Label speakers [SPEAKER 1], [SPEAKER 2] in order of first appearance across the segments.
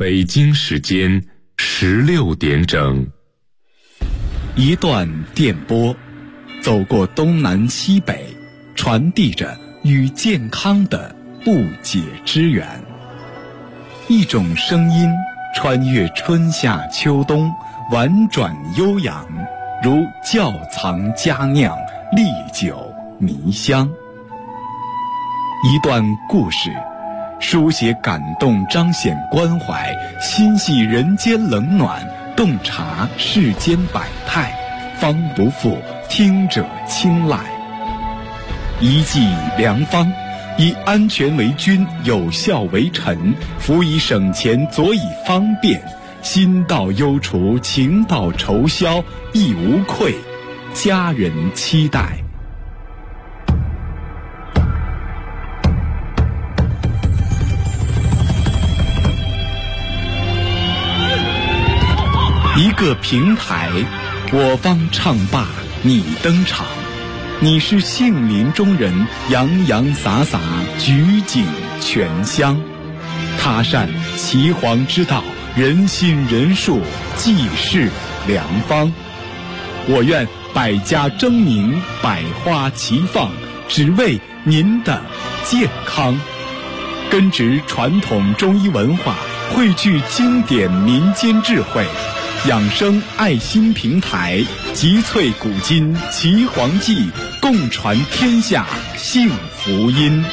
[SPEAKER 1] 北京时间16点整。
[SPEAKER 2] 一段电波，走过东南西北，传递着与健康的不解之缘。一种声音穿越春夏秋冬，婉转悠扬，如窖藏佳酿，历久弥香。一段故事，书写感动，彰显关怀，心系人间冷暖，洞察世间百态，方不负听者青睐。一剂良方，以安全为君，有效为臣，辅以省钱，佐以方便，心到忧除，情到愁消，亦无愧，家人期待。一个平台，我方唱罢你登场，你是杏林中人，洋洋洒洒，举景全香。他善岐黄之道，人心人术，济世良方。我愿百家争鸣，百花齐放，只为您的健康。根植传统中医文化，汇聚经典民间智慧，养生爱心平台，集萃古今岐黄记，共传天下幸福音。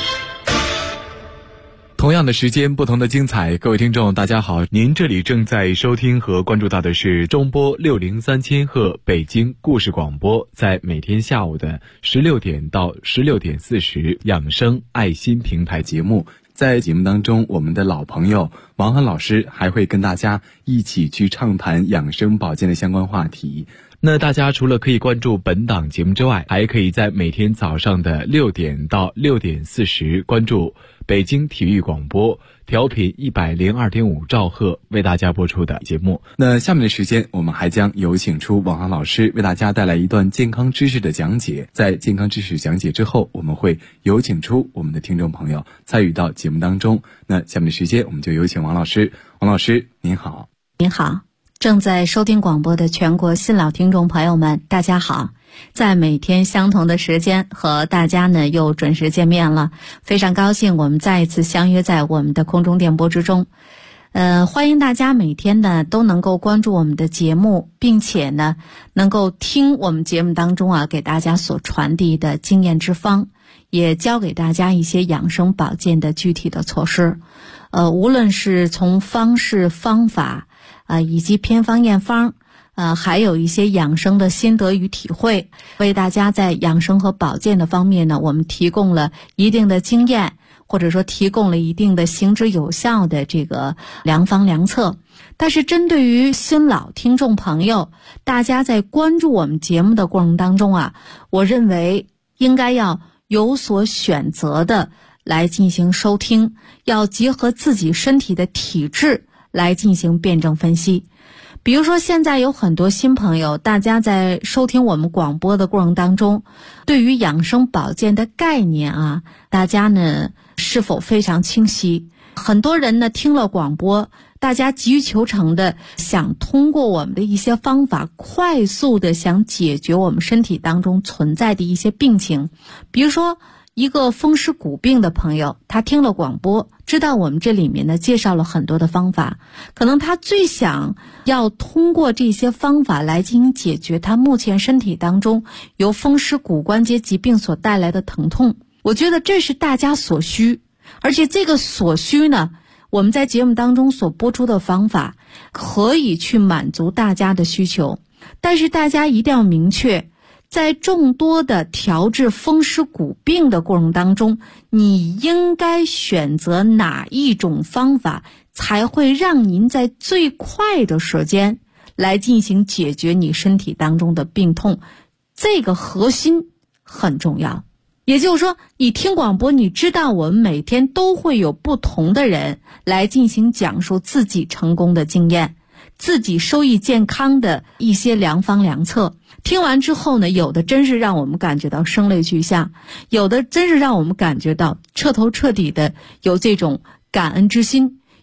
[SPEAKER 2] 同样的时间，不同的精彩。各位听众大家好，您这里正在收听和关注到的是中波603千赫北京故事广播，在每天下午的16点到16点40养生爱心平台节目。在节目当中，我们的老朋友王涵老师还会跟大家一起去畅谈养生保健的相关话题。那大家除了可以关注本档节目之外，还可以在每天早上的6点到6点40关注北京体育广播调频102.5兆赫为大家播出的节目。那下面的时间，我们还将有请出王涵老师为大家带来一段健康知识的讲解。在健康知识讲解之后，我们会有请出我们的听众朋友参与到节目当中。那下面的时间，我们就有请王老师。王老师您好。
[SPEAKER 3] 您好，正在收听广播的全国新老听众朋友们，大家好。在每天相同的时间和大家呢又准时见面了，非常高兴我们再一次相约在我们的空中电波之中。欢迎大家每天呢都能够关注我们的节目，并且呢能够听我们节目当中给大家所传递的经验之方，也教给大家一些养生保健的具体的措施。无论是从方式方法以及偏方验方，还有一些养生的心得与体会，为大家在养生和保健的方面呢，我们提供了一定的经验，或者说提供了一定的行之有效的这个良方良策。但是针对于新老听众朋友，大家在关注我们节目的过程当中我认为应该要有所选择的来进行收听，要结合自己身体的体质来进行辩证分析。比如说现在有很多新朋友，大家在收听我们广播的过程当中，对于养生保健的概念大家呢是否非常清晰？很多人呢听了广播，大家急于求成的想通过我们的一些方法，快速的想解决我们身体当中存在的一些病情。比如说一个风湿骨病的朋友，他听了广播，知道我们这里面呢介绍了很多的方法，可能他最想要通过这些方法来进行解决他目前身体当中由风湿骨关节疾病所带来的疼痛。我觉得这是大家所需，而且这个所需呢，我们在节目当中所播出的方法可以去满足大家的需求。但是大家一定要明确，在众多的调治风湿骨病的过程当中，你应该选择哪一种方法才会让您在最快的时间来进行解决你身体当中的病痛，这个核心很重要。也就是说，你听广播，你知道我们每天都会有不同的人来进行讲述自己成功的经验，自己收益健康的一些良方良策。听完之后呢，有的真是让我们感觉到声泪俱下，有的真是让我们感觉到彻头彻底的有这种感恩之心，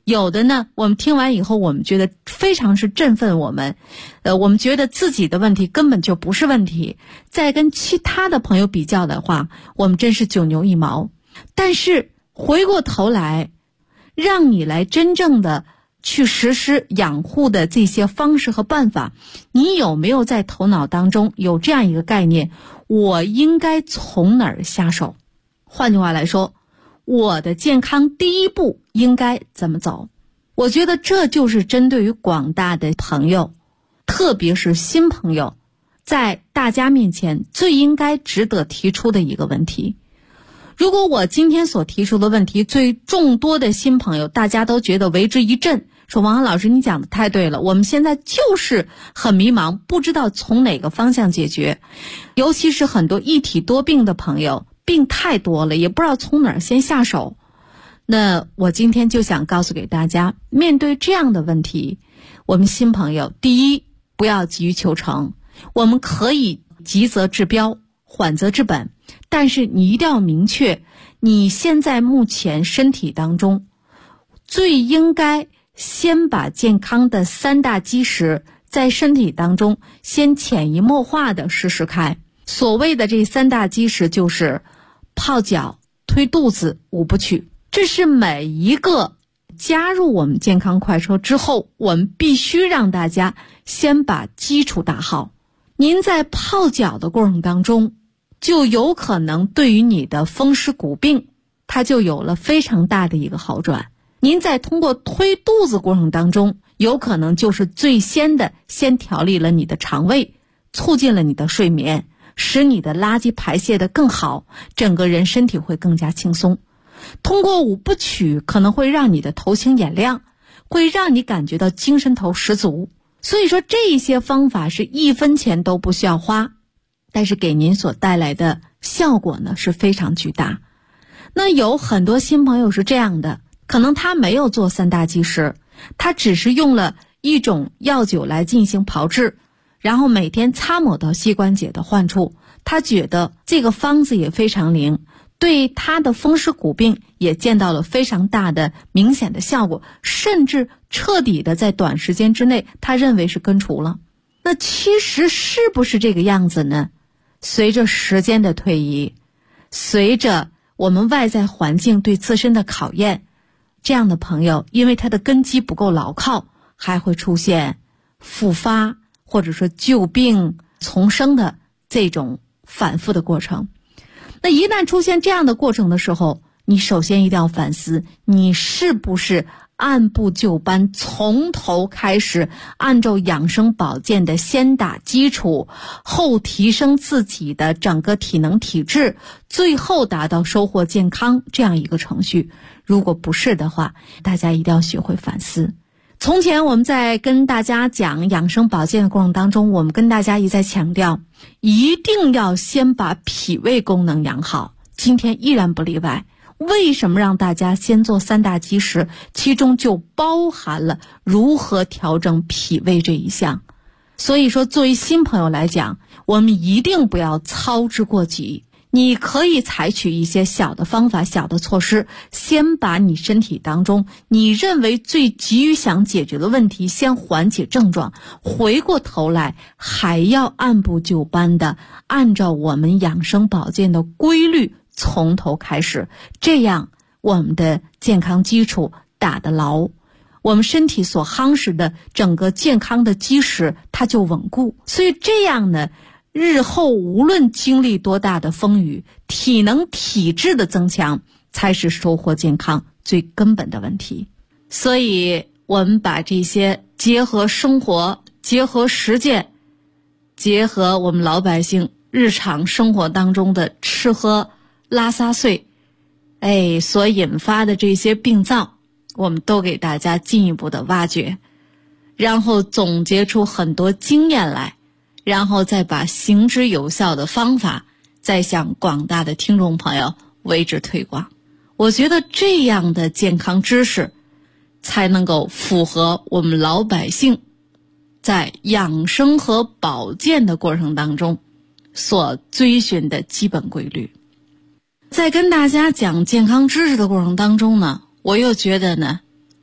[SPEAKER 3] 有的呢，我们听完以后，我们觉得非常是振奋我们，我们觉得自己的问题根本就不是问题，再跟其他的朋友比较的话，我们真是九牛一毛。但是回过头来，让你来真正的去实施养护的这些方式和办法，你有没有在头脑当中有这样一个概念，我应该从哪儿下手？换句话来说，我的健康第一步应该怎么走？我觉得这就是针对于广大的朋友，特别是新朋友，在大家面前最应该值得提出的一个问题。如果我今天所提出的问题，最众多的新朋友大家都觉得为之一振，说王老师你讲的太对了，我们现在就是很迷茫，不知道从哪个方向解决。尤其是很多一体多病的朋友，病太多了，也不知道从哪儿先下手。那我今天就想告诉给大家，面对这样的问题，我们新朋友，第一，不要急于求成，我们可以急则治标，缓则治本，但是你一定要明确，你现在目前身体当中最应该先把健康的三大基石在身体当中先潜移默化的实施开。所谓的这三大基石就是泡脚、推肚子、五不取，这是每一个加入我们健康快车之后，我们必须让大家先把基础打好。您在泡脚的过程当中，就有可能对于你的风湿骨病，它就有了非常大的一个好转。您在通过推肚子过程当中，有可能就是最先的先调理了你的肠胃，促进了你的睡眠，使你的垃圾排泄得更好，整个人身体会更加轻松。通过五不取，可能会让你的头清眼亮，会让你感觉到精神头十足。所以说这一些方法是1分钱都不需要花，但是给您所带来的效果呢是非常巨大。那有很多新朋友是这样的，可能他没有做三大基石，他只是用了一种药酒来进行炮制，然后每天擦抹到膝关节的患处，他觉得这个方子也非常灵，对他的风湿骨病也见到了非常大的明显的效果，甚至彻底的在短时间之内他认为是根除了。那其实是不是这个样子呢？随着时间的推移，随着我们外在环境对自身的考验，这样的朋友因为他的根基不够牢靠，还会出现复发或者说旧病丛生的这种反复的过程。那一旦出现这样的过程的时候，你首先一定要反思，你是不是按部就班，从头开始，按照养生保健的先打基础，后提升自己的整个体能体质，最后达到收获健康这样一个程序。如果不是的话，大家一定要学会反思。从前我们在跟大家讲养生保健的过程当中，我们跟大家一再强调，一定要先把脾胃功能养好，今天依然不例外。为什么让大家先做三大基石？其中就包含了如何调整脾胃这一项。所以说作为新朋友来讲，我们一定不要操之过急，你可以采取一些小的方法、小的措施，先把你身体当中你认为最急于想解决的问题先缓解症状，回过头来还要按部就班的按照我们养生保健的规律从头开始，这样我们的健康基础打得牢，我们身体所夯实的整个健康的基石它就稳固。所以这样呢，日后无论经历多大的风雨，体能体质的增强才是收获健康最根本的问题。所以我们把这些结合生活，结合实践，结合我们老百姓日常生活当中的吃喝拉撒睡，所引发的这些病灶，我们都给大家进一步的挖掘，然后总结出很多经验来，然后再把行之有效的方法再向广大的听众朋友为之推广。我觉得这样的健康知识才能够符合我们老百姓在养生和保健的过程当中所追寻的基本规律。在跟大家讲健康知识的过程当中呢，我又觉得呢，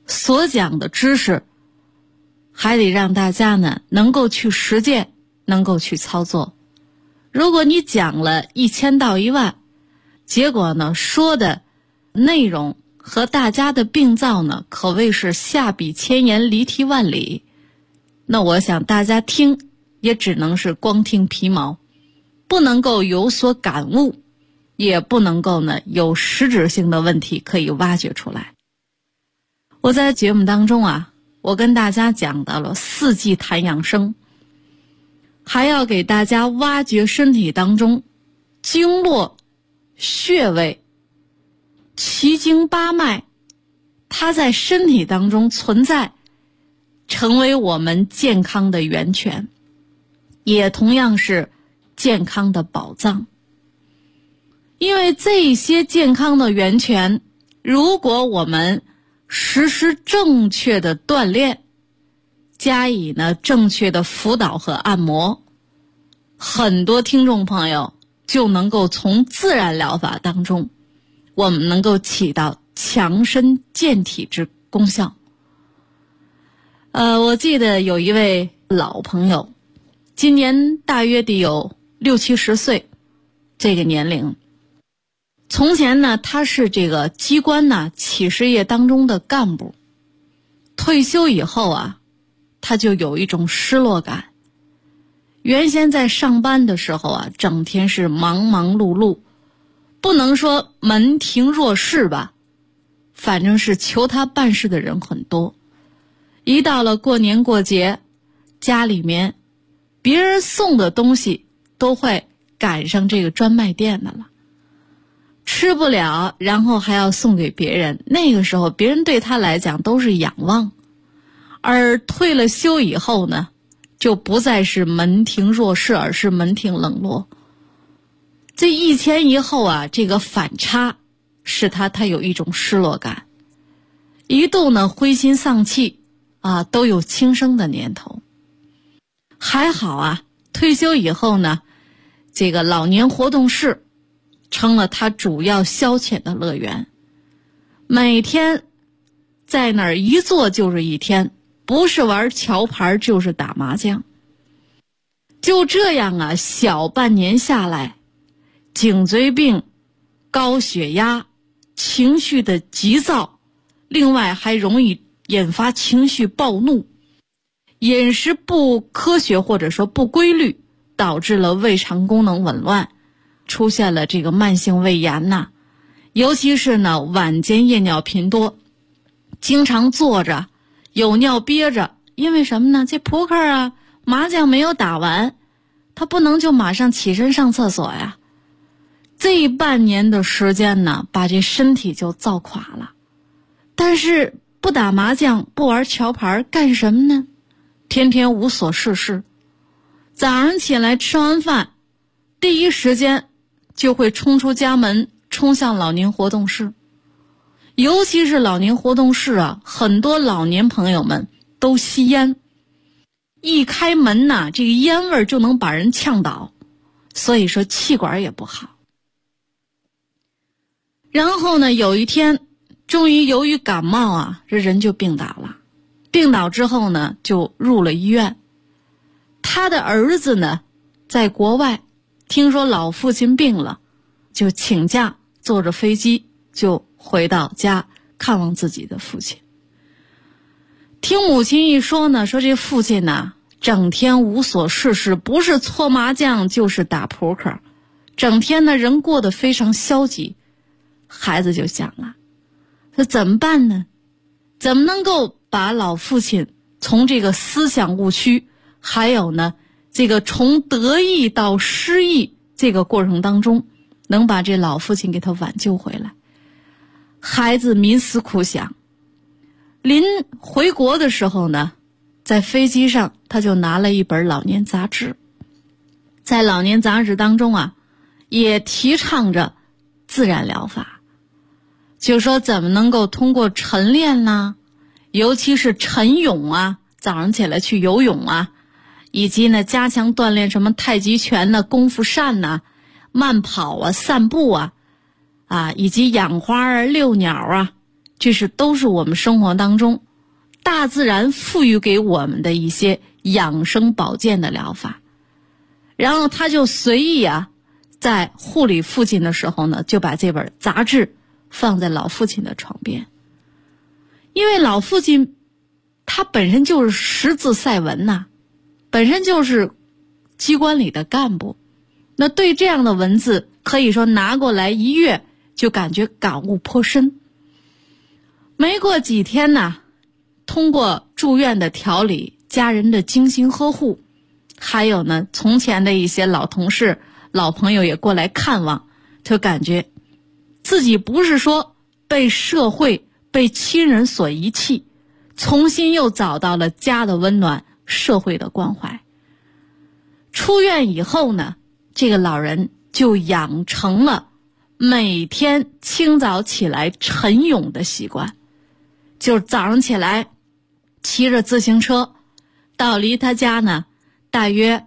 [SPEAKER 3] 所讲的知识还得让大家呢能够去实践，能够去操作。如果你讲了1000到1万，结果呢说的内容和大家的病灶呢可谓是下笔千言，离题万里，那我想大家听也只能是光听皮毛，不能够有所感悟，也不能够呢有实质性的问题可以挖掘出来。我在节目当中啊，我跟大家讲到了4季谈养生，还要给大家挖掘身体当中经络、穴位、奇经八脉，它在身体当中存在，成为我们健康的源泉，也同样是健康的宝藏。因为这些健康的源泉，如果我们实施正确的锻炼，加以呢正确的辅导和按摩，很多听众朋友就能够从自然疗法当中，我们能够起到强身健体之功效。我记得有一位老朋友，今年大约得有60、70岁这个年龄。从前呢，他是这个机关呢企事业当中的干部，退休以后啊，他就有一种失落感。原先在上班的时候啊，整天是忙忙碌碌，不能说门庭若市吧，反正是求他办事的人很多。一到了过年过节，家里面别人送的东西都会赶上这个专卖店的了，吃不了，然后还要送给别人。那个时候别人对他来讲都是仰望，而退了休以后呢，就不再是门庭若市，而是门庭冷落。这一前一后啊，这个反差使他有一种失落感，一度呢灰心丧气啊，都有轻生的念头。还好啊，退休以后呢，这个老年活动室成了他主要消遣的乐园，每天在那儿一坐就是一天，不是玩桥牌就是打麻将。就这样啊，小半年下来，颈椎病、高血压、情绪的急躁，另外还容易引发情绪暴怒，饮食不科学或者说不规律，导致了胃肠功能紊乱，出现了这个慢性胃炎呐，尤其是呢晚间夜尿频多，经常坐着有尿憋着。因为什么呢？这扑克啊麻将没有打完，他不能就马上起身上厕所呀。这半年的时间呢，把这身体就造垮了。但是不打麻将，不玩桥牌，干什么呢？天天无所事事。早上起来吃完饭，第一时间就会冲出家门，冲向老年活动室。尤其是老年活动室啊，很多老年朋友们都吸烟，一开门呐，这个烟味就能把人呛倒，所以说气管也不好。然后呢，有一天终于由于感冒啊，这人就病倒了。病倒之后呢，就入了医院。他的儿子呢在国外，听说老父亲病了，就请假坐着飞机就回到家看望自己的父亲。听母亲一说呢，说这父亲呢整天无所事事，不是搓麻将就是打扑克，整天呢人过得非常消极。孩子就想了，说怎么办呢？怎么能够把老父亲从这个思想误区，还有呢这个从得意到失意这个过程当中，能把这老父亲给他挽救回来。孩子冥思苦想，临回国的时候呢，在飞机上他就拿了一本老年杂志，在老年杂志当中啊，也提倡着自然疗法，就说怎么能够通过晨练啦，尤其是晨泳啊，早上起来去游泳啊，以及呢加强锻炼什么太极拳呐、功夫扇呐、慢跑啊、散步啊，以及养花啊、遛鸟啊， 这都是我们生活当中大自然赋予给我们的一些养生保健的疗法。然后他就随意在护理父亲的时候呢，就把这本杂志放在老父亲的床边。因为老父亲他本身就是识字赛文本身就是机关里的干部，那对这样的文字可以说拿过来一阅就感觉感悟颇深。没过几天通过住院的调理，家人的精心呵护，还有呢从前的一些老同事老朋友也过来看望，就感觉自己不是说被社会被亲人所遗弃，重新又找到了家的温暖，社会的关怀。出院以后呢，这个老人就养成了每天清早起来晨泳的习惯，就是早上起来骑着自行车到离他家呢大约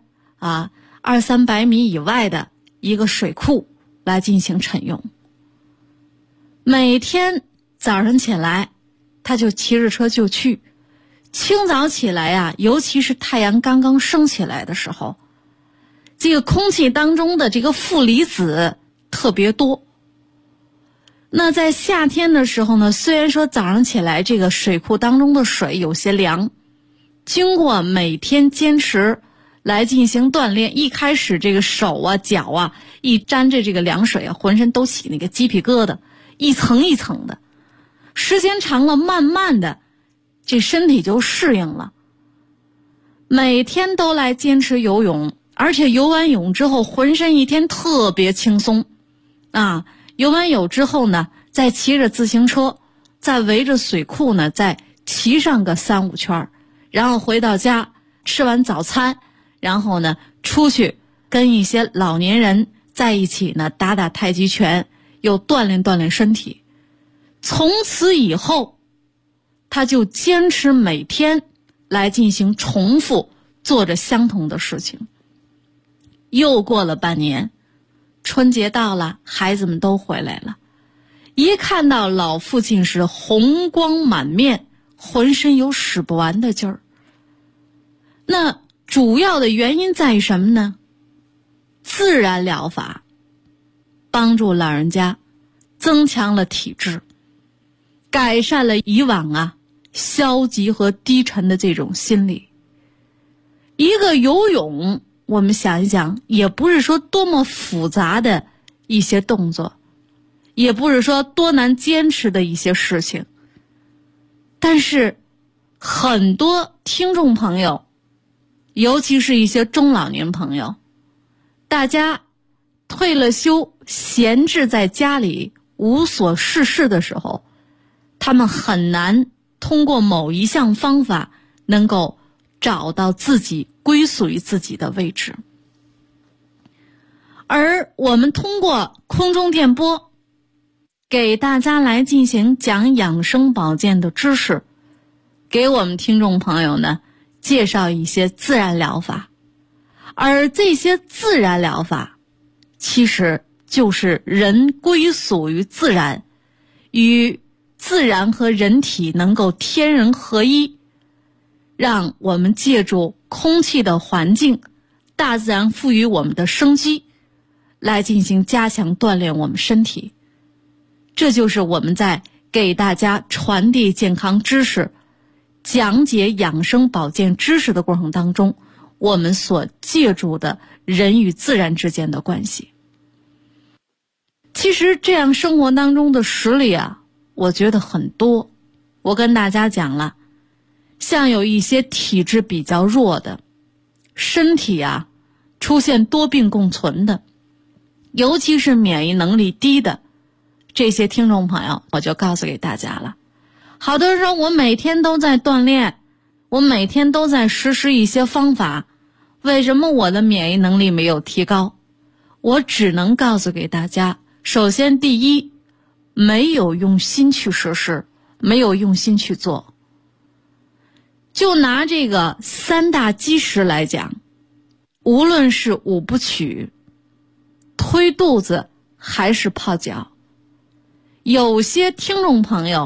[SPEAKER 3] 200-300米以外的一个水库来进行晨泳。每天早上起来他就骑着车就去，清早起来尤其是太阳刚刚升起来的时候，这个空气当中的这个负离子特别多。那在夏天的时候呢，虽然说早上起来这个水库当中的水有些凉，经过每天坚持来进行锻炼，一开始这个手脚一沾着这个凉水浑身都起那个鸡皮疙瘩，一层一层的，时间长了慢慢的这身体就适应了。每天都来坚持游泳，而且游完泳之后浑身一天特别轻松游完泳之后呢，再骑着自行车再围着水库呢再骑上个3-5圈，然后回到家吃完早餐，然后呢出去跟一些老年人在一起呢打打太极拳，又锻炼锻炼身体。从此以后他就坚持每天来进行重复做着相同的事情。又过了半年，春节到了，孩子们都回来了，一看到老父亲是红光满面，浑身有使不完的劲儿。那主要的原因在于什么呢？自然疗法帮助老人家增强了体质，改善了以往消极和低沉的这种心理。一个游泳，我们想一想，也不是说多么复杂的一些动作，也不是说多难坚持的一些事情，但是很多听众朋友，尤其是一些中老年朋友，大家退了休闲置在家里无所事事的时候，他们很难通过某一项方法能够找到自己归属于自己的位置。而我们通过空中电波给大家来进行讲养生保健的知识，给我们听众朋友呢介绍一些自然疗法。而这些自然疗法其实就是人归属于自然，与自然和人体能够天人合一，让我们借助空气的环境，大自然赋予我们的生机，来进行加强锻炼我们身体。这就是我们在给大家传递健康知识、讲解养生保健知识的过程当中，我们所借助的人与自然之间的关系。其实这样生活当中的实例我觉得很多。我跟大家讲了，像有一些体质比较弱的，身体出现多病共存的，尤其是免疫能力低的这些听众朋友，我就告诉给大家了。好多人说我每天都在锻炼，我每天都在实施一些方法，为什么我的免疫能力没有提高？我只能告诉给大家，首先第一，没有用心去实施，没有用心去做。就拿这个3大基石来讲，无论是五不取、推肚子还是泡脚，有些听众朋友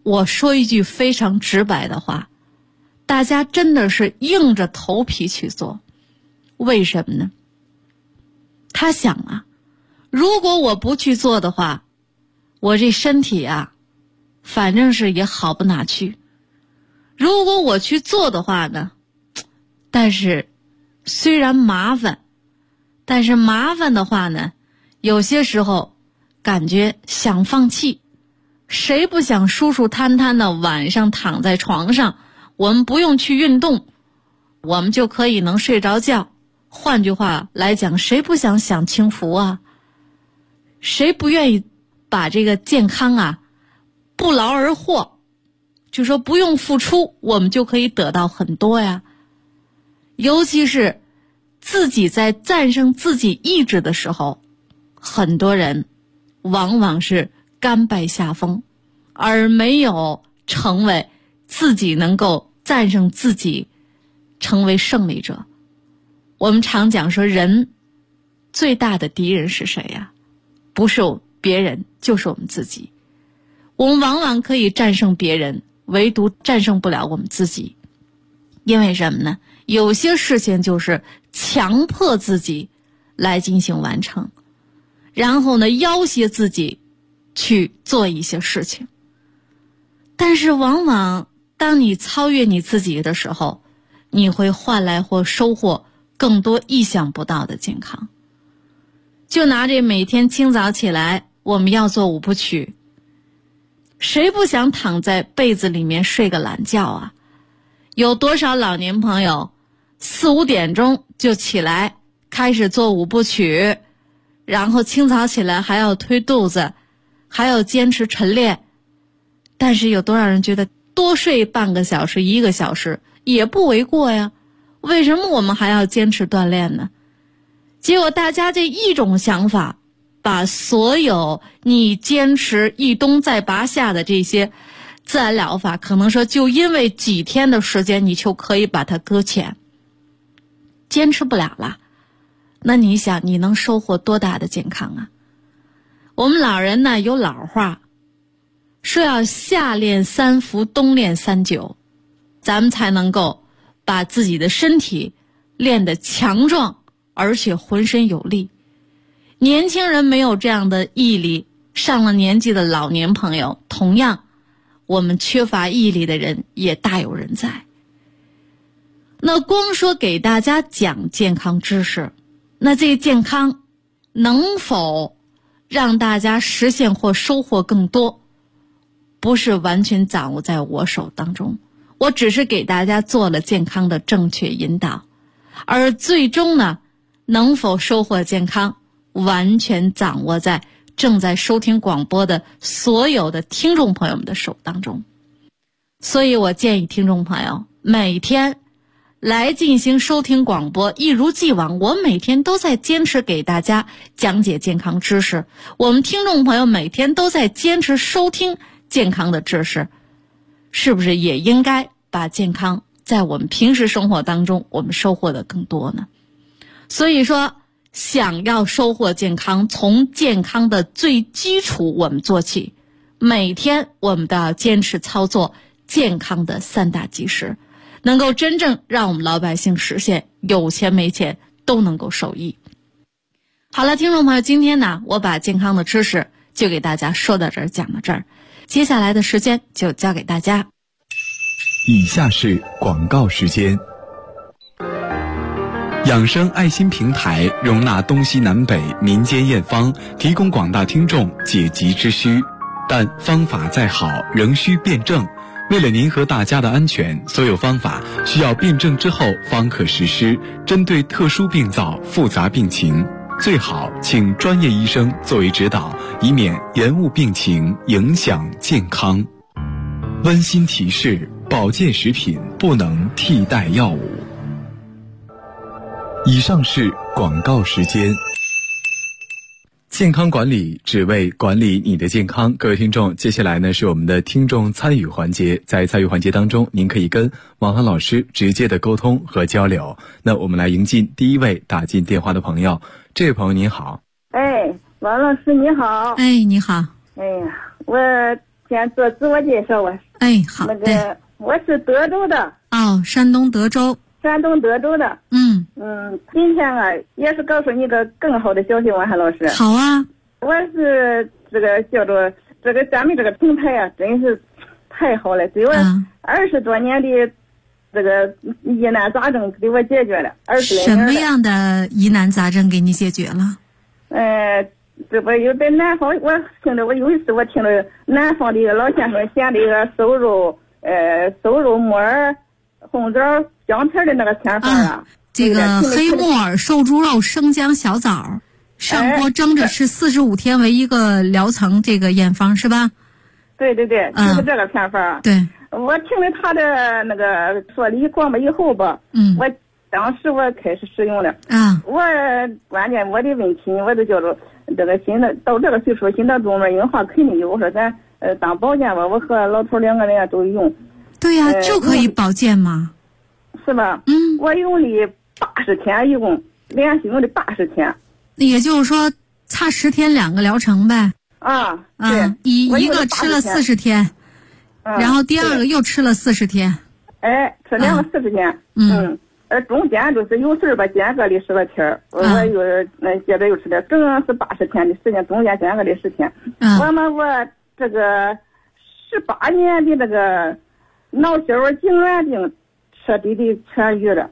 [SPEAKER 3] 我说一句非常直白的话，大家真的是硬着头皮去做。为什么呢？他想啊，如果我不去做的话，我这身体啊，反正是也好不哪去。如果我去做的话呢，但是虽然麻烦，但是麻烦的话呢，有些时候感觉想放弃。谁不想舒舒坦坦的晚上躺在床上，我们不用去运动，我们就可以能睡着觉。换句话来讲，谁不想享清福啊？谁不愿意把这个健康啊不劳而获，就说不用付出我们就可以得到很多呀。尤其是自己在战胜自己意志的时候，很多人往往是甘拜下风，而没有成为自己能够战胜自己，成为胜利者。我们常讲说，人最大的敌人是谁呀？不是别人，就是我们自己。我们往往可以战胜别人，唯独战胜不了我们自己。因为什么呢？有些事情就是强迫自己来进行完成，然后呢，要挟自己去做一些事情。但是往往当你超越你自己的时候，你会换来或收获更多意想不到的健康。就拿这每天清早起来我们要做5部曲，谁不想躺在被子里面睡个懒觉啊？有多少老年朋友4、5点钟就起来开始做5部曲，然后清早起来还要推肚子，还要坚持晨练。但是有多少人觉得多睡半个小时、1个小时也不为过呀？为什么我们还要坚持锻炼呢？结果大家这一种想法，把所有你坚持一冬再拔夏的这些自然疗法，可能说就因为几天的时间你就可以把它搁浅，坚持不了了。那你想你能收获多大的健康啊？我们老人呢有老话说，要夏练3伏，冬练3久，咱们才能够把自己的身体练得强壮，而且浑身有力。年轻人没有这样的毅力，上了年纪的老年朋友，同样我们缺乏毅力的人也大有人在。那光说给大家讲健康知识，那这个健康能否让大家实现或收获更多，不是完全掌握在我手当中。我只是给大家做了健康的正确引导，而最终呢，能否收获健康，完全掌握在正在收听广播的所有的听众朋友们的手当中。所以我建议听众朋友每天来进行收听广播，一如既往，我每天都在坚持给大家讲解健康知识，我们听众朋友每天都在坚持收听健康的知识，是不是也应该把健康在我们平时生活当中我们收获的更多呢？所以说，想要收获健康，从健康的最基础我们做起，每天我们都要坚持操作健康的3大基石，能够真正让我们老百姓实现有钱没钱都能够受益。好了，听众朋友，今天呢，我把健康的知识就给大家说到这儿，讲到这儿，接下来的时间就交给大家。
[SPEAKER 2] 以下是广告时间。养生爱心平台容纳东西南北民间验方，提供广大听众解急之需，但方法再好仍需辩证。为了您和大家的安全，所有方法需要辩证之后方可实施。针对特殊病灶、复杂病情，最好请专业医生作为指导，以免延误病情，影响健康。温馨提示：保健食品不能替代药物。以上是广告时间。健康管理只为管理你的健康。各位听众，接下来呢是我们的听众参与环节。在参与环节当中，您可以跟王涵老师直接的沟通和交流。那我们来迎进第一位打进电话的朋友。这位朋友您好。
[SPEAKER 4] 哎，王老师你好。
[SPEAKER 3] 哎，你好。
[SPEAKER 4] 哎呀，我先做自我介绍吧。
[SPEAKER 3] 哎，好的。
[SPEAKER 4] 我是德州的。
[SPEAKER 3] 哦，山东德州。
[SPEAKER 4] 山东德州的。今天啊，也是告诉你一个更好的消息，王涵老师。
[SPEAKER 3] 好啊。
[SPEAKER 4] 我是这个叫做这个咱们这个平台啊，真是太好了，给我20多年的这个疑难杂症给我解决了20来年了。
[SPEAKER 3] 什么样的疑难杂症给你解决了？
[SPEAKER 4] 这不有在南方，我有一次我听了南方的一个老先生写的一个瘦肉木耳红枣姜片的那个偏方啊。
[SPEAKER 3] 这个黑木耳瘦猪肉生姜小枣上锅蒸着吃45天为一个疗程，这个验方是吧？
[SPEAKER 4] 对，就是这个偏方。
[SPEAKER 3] 对，
[SPEAKER 4] 我听了他的那个说理广播以后吧，我当时我开始使用了。我关键我的问题我都叫做这个心的，到这个岁数心脏动脉硬化肯定有。我说咱当保健吧，我和老头2个人都用。
[SPEAKER 3] 对呀，就可以保健嘛，
[SPEAKER 4] 是吧？我用了80天，一共连续用的80天。
[SPEAKER 3] 也就是说差10天2个疗程呗。
[SPEAKER 4] 对，
[SPEAKER 3] 一个吃了40天，然后第二个又吃了40天。
[SPEAKER 4] 吃2个40天。中间就是有事吧，间隔的10来天，我又接着又吃点，整是80天的时间，中间间隔的10天。我这个18年的这个脑血管痉挛病彻底的痊愈了。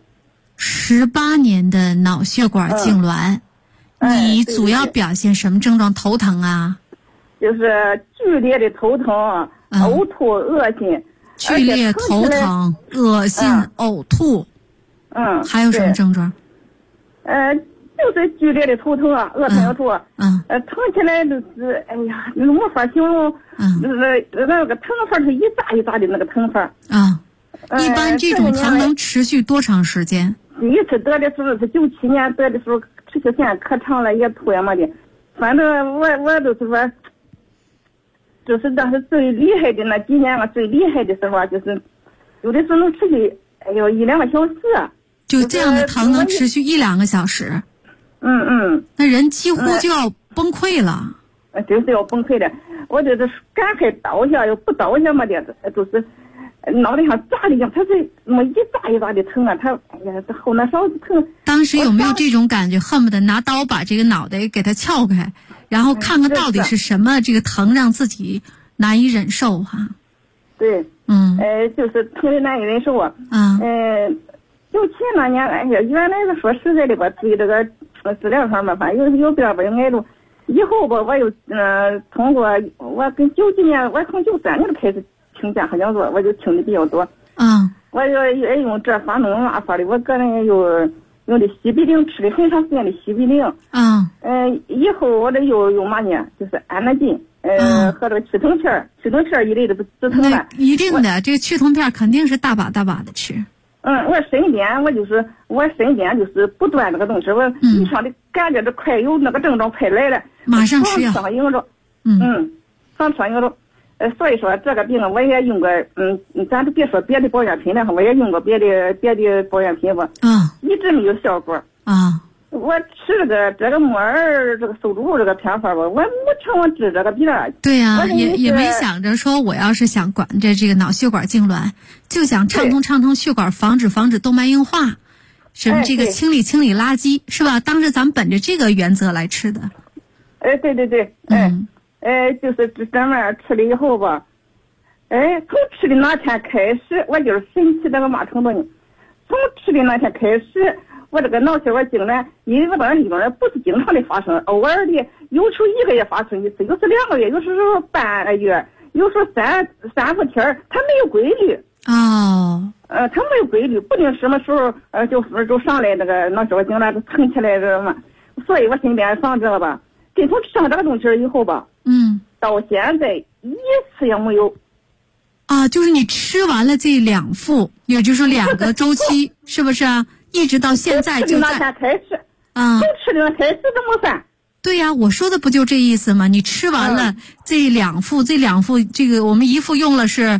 [SPEAKER 3] 18年的脑血管痉挛，你主要表现什么症状？头疼啊？
[SPEAKER 4] 就是剧烈的头疼、呕吐、恶心。
[SPEAKER 3] 剧烈头疼、恶心、呕吐。还有什么症状？
[SPEAKER 4] 就是剧烈的头疼啊，恶心呕吐。疼起来就是，哎呀，没法形容。就是那个疼法是一扎一扎的那个疼法。
[SPEAKER 3] 一般这种疼能持续多长时间？
[SPEAKER 4] 第一次得的时候是97年得的时候，持续时间可长了，也吐也没的。反正我都是说，就是当时最厉害的那几年啊，最厉害的时候啊，就是有的时候能持续1-2个小时。
[SPEAKER 3] 就这样的疼能持续1-2个小时。那人几乎就要崩溃了。
[SPEAKER 4] 就是要崩溃的。我就是赶快倒下，又不倒下嘛的，就是脑袋上扎的一样，它是那么一扎一扎的疼啊，它哎呀，这后脑勺疼。
[SPEAKER 3] 当时有没有这种感觉，恨不得拿刀把这个脑袋给它撬开，然后看看到底是什么这个疼让自己难以忍受哈？
[SPEAKER 4] 对，就是疼的难以忍受啊。97那年，哎呀，原来是说实在的吧，对这个治疗上嘛，反正有病吧，有挨着。以后吧，我又通过我跟90年，我从93年开始听健康讲座，我就听的比较多。我也用这法弄那法的，我个人也用的西比灵，吃的很长时间的西比灵。以后我这又用嘛呢？就是安那劲，和这个去疼片一类的不止疼了。
[SPEAKER 3] 一定的，这个去疼片肯定是大把大把的吃。
[SPEAKER 4] 我身边就是不断那个东西，我一上的感觉这快有那个症状快来了，
[SPEAKER 3] 马上吃药。
[SPEAKER 4] 上迎着，上迎着。所以说这个病我也用过，咱就别说别的保健品了，我也用过别的保健品吧，一直没有效果。我吃这个木耳这个瘦猪肉这个偏方吧，我没尝我治这个病。
[SPEAKER 3] 对呀，也没想着说我要是想管着这个脑血管痉挛，就想畅通血管，防止动脉硬化，什么这个清理垃圾，是吧？当时咱们本着这个原则来吃的。
[SPEAKER 4] 对，就是这玩意儿吃了以后吧，从吃的那天开始，我就是神奇到个嘛程度呢？从吃的那天开始，我这个脑血管痉挛，因为我当时这种人不是经常的发生，偶尔的，有时候1个月发生一次，有时候2个月，有时候半个月，有时候3、4天，它没有规律。它没有规律，不定什么时候就上来那个脑血管痉挛就疼起来了嘛。所以我身边防治了吧，自从吃上这个东西以后吧，到现在一次也没有。
[SPEAKER 3] 就是你吃完了这2副，也就是2个周期，是不是啊？一直到现在就在。从吃的那天开始，从吃的那开始怎么算？对呀，我说的不就这意思吗？你吃完了这2副，这个我们一副用了是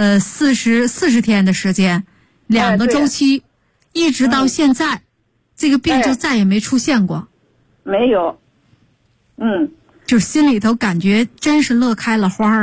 [SPEAKER 3] 40天的时间，2个周期，一直到现在，这个病就再也没出现过。
[SPEAKER 4] 没有。
[SPEAKER 3] 就心里头感觉真是乐开了花啊。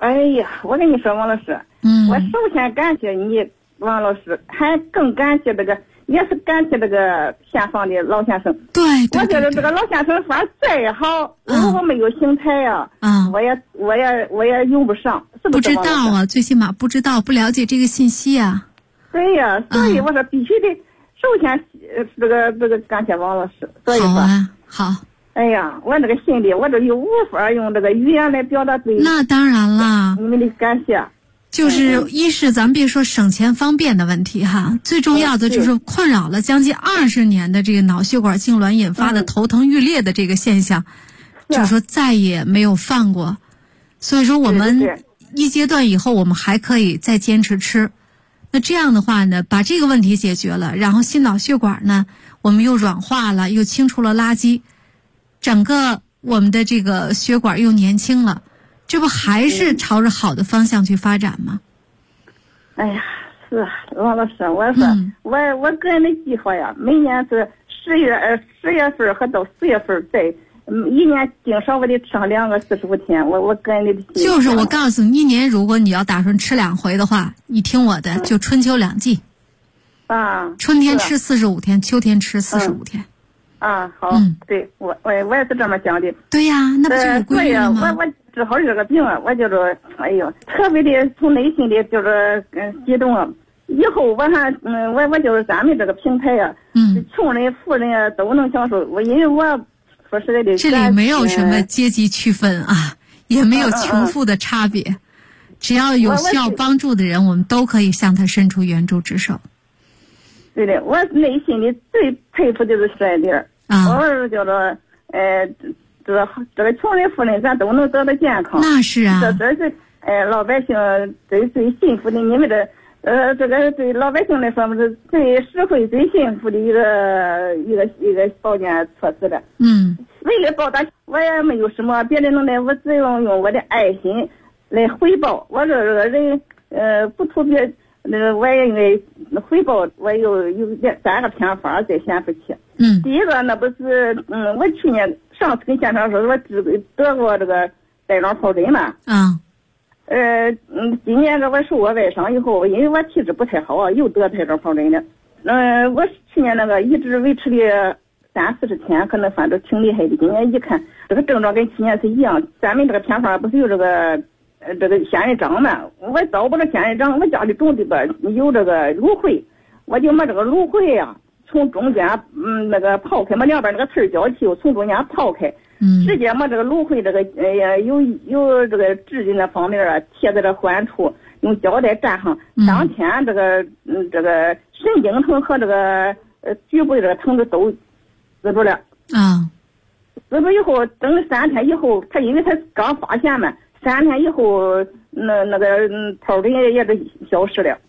[SPEAKER 4] 哎呀，我跟你说，王老师，我首先感谢你，王老师，还更感谢这个，也是感谢这个偏方的老先生。
[SPEAKER 3] 对，
[SPEAKER 4] 我觉得这个老先生法再好，如果没有邢台呀，我也用不上，是不是？
[SPEAKER 3] 不知道啊，最起码不知道，不了解这个信息啊。
[SPEAKER 4] 对呀，所以我说必须得，首先这个感谢王老师。所以说，
[SPEAKER 3] 好。
[SPEAKER 4] 哎呀，我这个心里，我这又无法用这个语言来表达对。
[SPEAKER 3] 那当然了，
[SPEAKER 4] 你们的感谢。
[SPEAKER 3] 就是一是咱们别说省钱方便的问题哈，最重要的就是困扰了将近20年的这个脑血管痉挛引发的头疼欲裂的这个现象，就是说再也没有犯过。所以说我们一阶段以后我们还可以再坚持吃。那这样的话呢，把这个问题解决了，然后心脑血管呢我们又软化了，又清除了垃圾，整个我们的这个血管又年轻了，这不还是朝着好的方向去发展吗？
[SPEAKER 4] 哎呀，是啊，王老师，我说、我个人的计划呀，每年是10月份和到4月份在一年净少我得吃上2个45天，我个人的计划。
[SPEAKER 3] 就是我告诉你，一年如果你要打算吃2回的话，你听我的，就春秋2季。春天吃45天，秋天吃45天。
[SPEAKER 4] 好，对，我也是这么讲的。
[SPEAKER 3] 对呀，那不就有规律了吗？
[SPEAKER 4] 我治好这个病啊，我就是哎呦，特别的从内心的就是激动啊。以后我还我就是咱们这个平台啊，穷人富人啊都能享受。因为我说实在的，
[SPEAKER 3] 这里没有什么阶级区分啊，也没有穷富的差别，只要有需要帮助的人，我们都可以向他伸出援助之手。
[SPEAKER 4] 对的，我内心里最佩服的是这一点。我是叫做这个穷人富人咱都能得到健康。
[SPEAKER 3] 那是啊，
[SPEAKER 4] 这是老百姓最幸福的。你们这个对老百姓来说是最实惠、最幸福的一个保健措施了。为了报答，我也没有什么别的能耐，我只用我的爱心来回报。我这个人不图别。我也因为回报，我有3个偏方在显示器。第一个那不是我去年上次跟现场说，我得过这个带状疱疹嘛。今年我受过外伤以后，因为我体质不太好，又得带状疱疹了。我去年那个一直维持了30-40天，可能反正挺厉害的。今年一看这个症状跟去年是一样，咱们这个偏方不是有这个仙人掌嘛，我找不着仙人掌，我家里种的吧有这个芦荟，我就把这个芦荟呀从中间那个刨开，把两边那个刺绞起，又从中间刨开，直接把这个芦荟这个有这个质地那方面啊贴在这患处，用胶带粘上，当天这个神经疼和这个局部的这个疼的都止住了。止住以后，等3天以后，他因为他刚发现嘛。3天以后，那个疱疹也是消失了。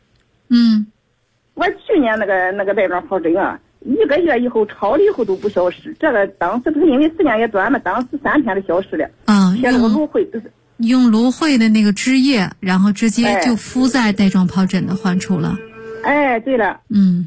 [SPEAKER 4] 我去年那个带状疱疹啊，1个月以后超了以后都不消失。这个当时因为时间也短嘛，当时3天就消失了。贴那个芦荟，
[SPEAKER 3] 用芦荟的那个汁液，然后直接就敷在带状疱疹的患处了。
[SPEAKER 4] 对了。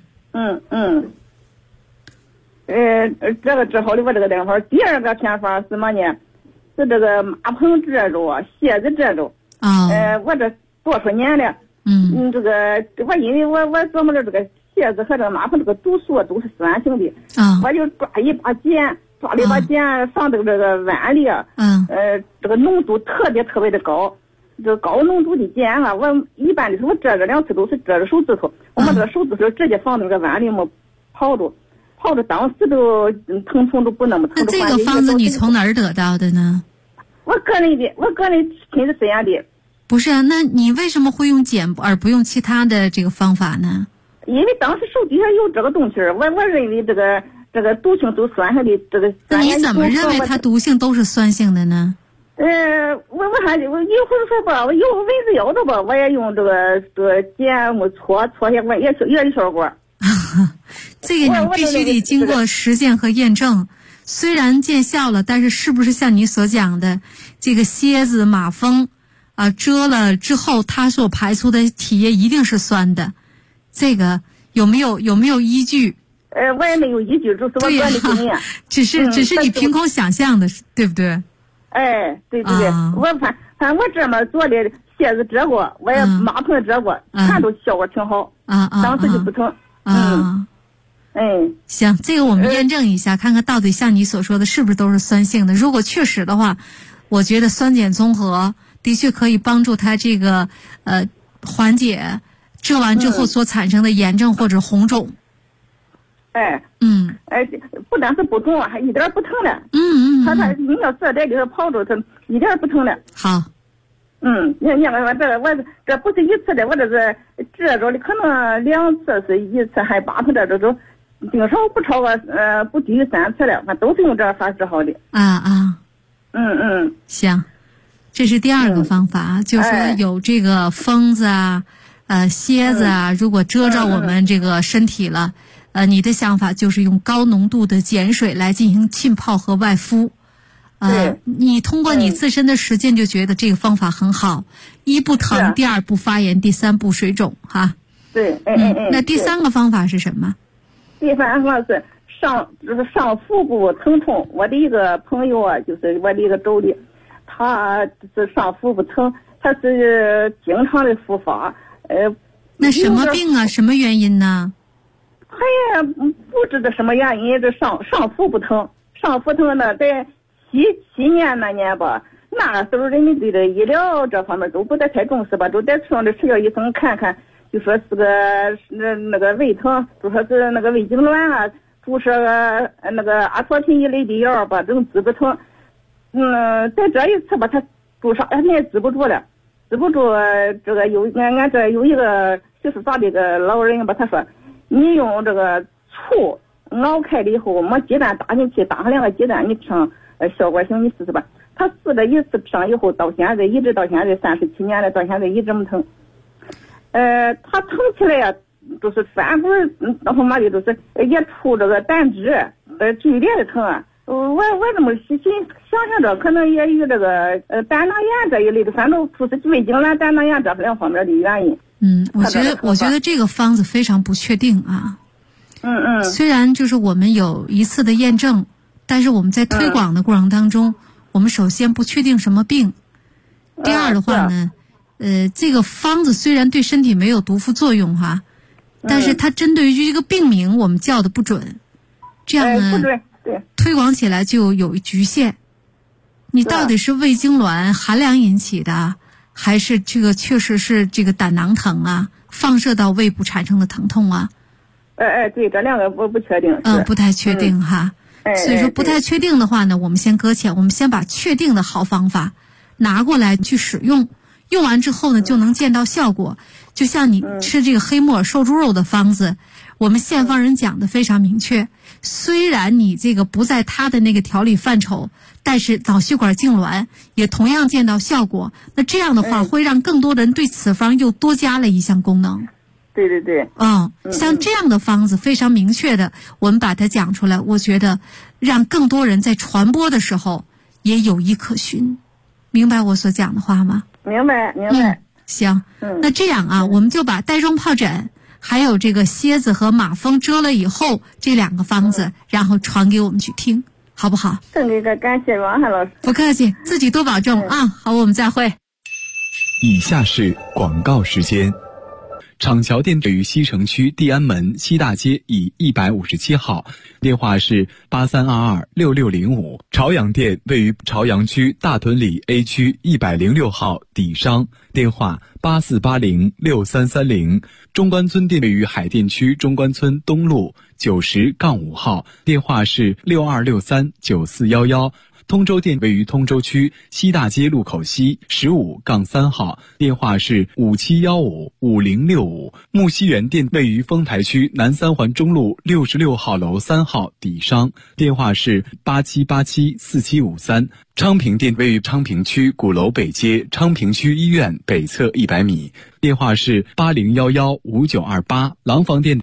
[SPEAKER 4] 这个治好的我这个偏方。第二个偏方是什么呢？是这个马棚褶皱啊，蝎子褶皱。我这多少年了。这个我因为我琢磨着这个蝎子和这个马棚这个毒素都是酸性的。我就抓了一把碱放到这个碗里啊。这个浓度特别的高，这个高浓度的碱啊，我一般的时候我遮着2次都是遮着手指头，我把这个手指头直接放到这个碗里面泡着当时都疼痛都不那么疼。
[SPEAKER 3] 那这个方子你从哪儿得到的呢？
[SPEAKER 4] 我个人亲自这样的。
[SPEAKER 3] 不是啊，那你为什么会用碱而不用其他的这个方法呢？
[SPEAKER 4] 因为当时手底下有这个东西，我认为这个毒性都酸性的这个。
[SPEAKER 3] 那你怎么认为它毒性都是酸性的呢？
[SPEAKER 4] 我有时候吧，我有蚊子咬着吧，我也用这个碱搓下过，也有效果。
[SPEAKER 3] 这个你必须得经过实践和验证。虽然见效了，但是不是像你所讲的这个蝎子、马蜂蛰了之后，它所排出的体液一定是酸的？这个有没有依据？
[SPEAKER 4] 我也没有依据，就是我个人的经验。
[SPEAKER 3] 只是你凭空想象的，对不对？
[SPEAKER 4] 哎，对对对，我反正我这面做的蝎子遮过，我也马桶遮过，全都效果挺好。当时就不疼。
[SPEAKER 3] 行，这个我们验证一下，看看到底像你所说的是不是都是酸性的。如果确实的话，我觉得酸碱综合的确可以帮助它这个缓解遮完之后所产生的炎症或者红肿。
[SPEAKER 4] 不但是不肿啊，还一点不疼了。它你要是在里头泡着，它一点不疼了。
[SPEAKER 3] 好。
[SPEAKER 4] 你看我这不是一次的，我这是遮着的，可能2次是一次还8次这都顶少不超过不低于3次了，都是用这法治好的。
[SPEAKER 3] 行，这是第2个方法，就是说有这个疯子啊、蝎子啊，如果遮着我们这个身体了，你的想法就是用高浓度的碱水来进行浸泡和外敷。你通过你自身的实践就觉得这个方法很好，一不疼，第2不发炎，第3不水肿哈。
[SPEAKER 4] 对，
[SPEAKER 3] 那第3个方法是什么？
[SPEAKER 4] 第3个方法是上腹部疼痛。我的一个朋友啊，就是我的一个妯娌，他是上腹部疼，他是经常的复发。
[SPEAKER 3] 那什么病啊？什么原因呢？
[SPEAKER 4] 他也不知道什么原因，这上腹不疼，上腹疼呢，在7年那年吧，那时候人们对这医疗这方面都不太重视吧，都在上这吃药医生看看，就说是个那个胃疼，就说是那个胃痉挛啊，注射那个阿托品一类的药吧，这种治不疼。在这一次吧，他注射他也治不住了，治不住这个俺这有一个就是啥的个老人吧，他说你用这个醋熬开了以后，没鸡蛋打进去，打上2个鸡蛋，你听效果行，你试试吧。他试了一次上以后，到现在一直到现在37年了，到现在一直没疼。他疼起来呀，就是3会儿到后嘛的都是也出这个胆汁，剧烈的疼啊。我这么想象着，可能也与这个胆囊炎这一类的，反正就是胃痉挛、胆囊炎这2方面的原因。
[SPEAKER 3] 我觉得这个方子非常不确定啊。虽然就是我们有一次的验证，但是我们在推广的过程当中，我们首先不确定什么病。第2的话呢，这个方子虽然对身体没有毒副作用哈，但是它针对于这个病名我们叫的不准，这样呢，推广起来就有局限。你到底是胃痉挛寒凉引起的，还是这个确实是这个胆囊疼啊，放射到胃部产生的疼痛啊？
[SPEAKER 4] 对，这2个不确定。
[SPEAKER 3] 不太确定哈。所以说不太确定的话呢，我们先搁浅，我们先把确定的好方法拿过来去使用，用完之后呢就能见到效果。就像你吃这个黑木耳瘦猪肉的方子，我们现方人讲的非常明确，虽然你这个不在它的那个调理范畴，但是脑血管痉挛也同样见到效果。那这样的话会让更多人对此方又多加了一项功能。
[SPEAKER 4] 对。
[SPEAKER 3] 像这样的方子非常明确的，我们把它讲出来，我觉得让更多人在传播的时候也有依可循。明白我所讲的话吗？
[SPEAKER 4] 明白。
[SPEAKER 3] 行。那这样啊，我们就把带状疱疹还有这个蝎子和马蜂遮了以后这2个方子，然后传给我们去听，好不好？
[SPEAKER 4] 真的感谢王翰老师。
[SPEAKER 3] 不客气，自己多保重啊。好，我们再会。
[SPEAKER 2] 以下是广告时间。厂桥店位于西城区地安门西大街以157号，电话是83226605。朝阳店位于朝阳区大屯里 A 区106号底商，电话84806330。中关村店位于海淀区中关村东路90-5号，电话是62639411。通州店位于通州区西大街路口西15-3号，电话是57155065。木樨园店位于丰台区南三环中路66号楼3号底商，电话是87874753。昌平店位于昌平区鼓楼北街昌平区医院北侧100米，电话是80115928。廊坊店